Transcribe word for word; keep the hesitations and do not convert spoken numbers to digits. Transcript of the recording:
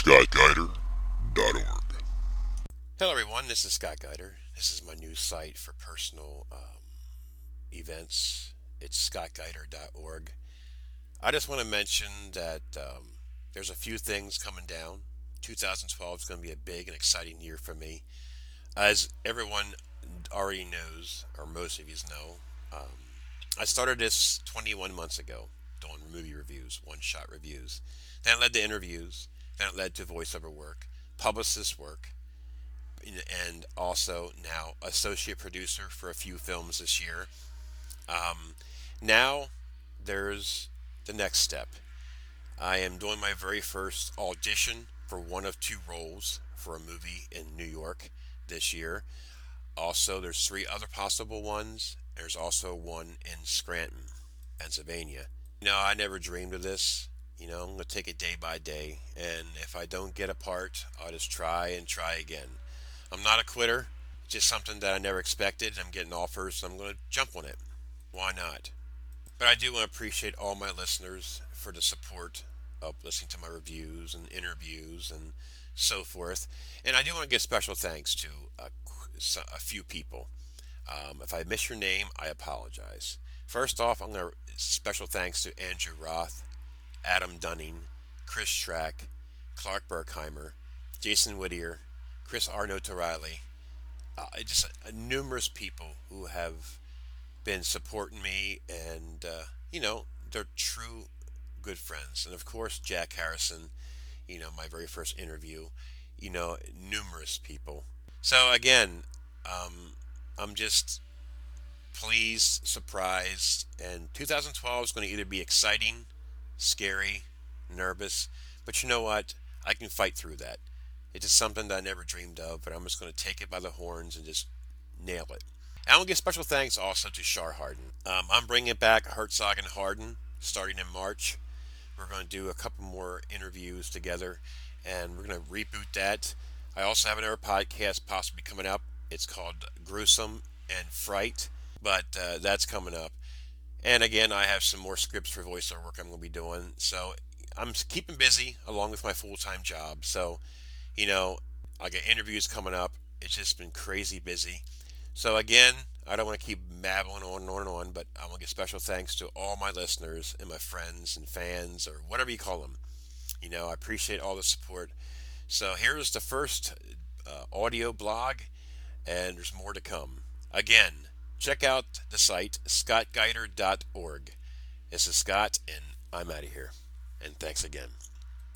scott guider dot org. Hello, everyone. This is Scott Guider. This is my new site for personal um, events. It's scott guider dot org. I just want to mention that um, there's a few things coming down. two thousand twelve is going to be a big and exciting year for me. As everyone already knows, or most of you know, um, I started this twenty-one months ago doing movie reviews, one shot reviews. Then it led to interviews. Then it led to voiceover work, publicist work, and also now associate producer for a few films this year. Um, Now there's the next step. I am doing my very first audition for one of two roles for a movie in New York this year. Also, there's three other possible ones. There's also one in Scranton, Pennsylvania. You know, I never dreamed of this. You know, I'm going to take it day by day. And if I don't get a part, I'll just try and try again. I'm not a quitter. It's just something that I never expected. I'm getting offers, so I'm going to jump on it. Why not? But I do want to appreciate all my listeners for the support of listening to my reviews and interviews and so forth. And I do want to give special thanks to a, a few people. Um, if I miss your name, I apologize. First off, I'm going to special thanks to Andrew Roth, Adam Dunning, Chris Schrack, Clark Berkheimer, Jason Whittier, Chris Arnold Riley, uh, just uh, numerous people who have been supporting me, and uh, you know, they're true good friends. And of course, Jack Harrison, you know, my very first interview, you know, numerous people. So again, um, I'm just pleased, surprised, and two thousand twelve is going to either be exciting, scary, nervous, but you know what? I can fight through that. It's just something that I never dreamed of, but I'm just going to take it by the horns and just nail it. And I want to give special thanks also to Shar Harden. Um, I'm bringing back Herzog and Harden starting in March. We're going to do a couple more interviews together, and we're going to reboot that. I also have another podcast possibly coming up. It's called Gruesome and Fright, but uh, that's coming up. And again, I have some more scripts for voiceover work I'm going to be doing. So I'm keeping busy along with my full time job. So, you know, I got interviews coming up. It's just been crazy busy. So again, I don't want to keep babbling on and on and on, but I want to give special thanks to all my listeners and my friends and fans, or whatever you call them. You know, I appreciate all the support. So here's the first uh, audio blog, and there's more to come. Again, check out the site scott guider dot org. This is Scott, and I'm out of here. And thanks again.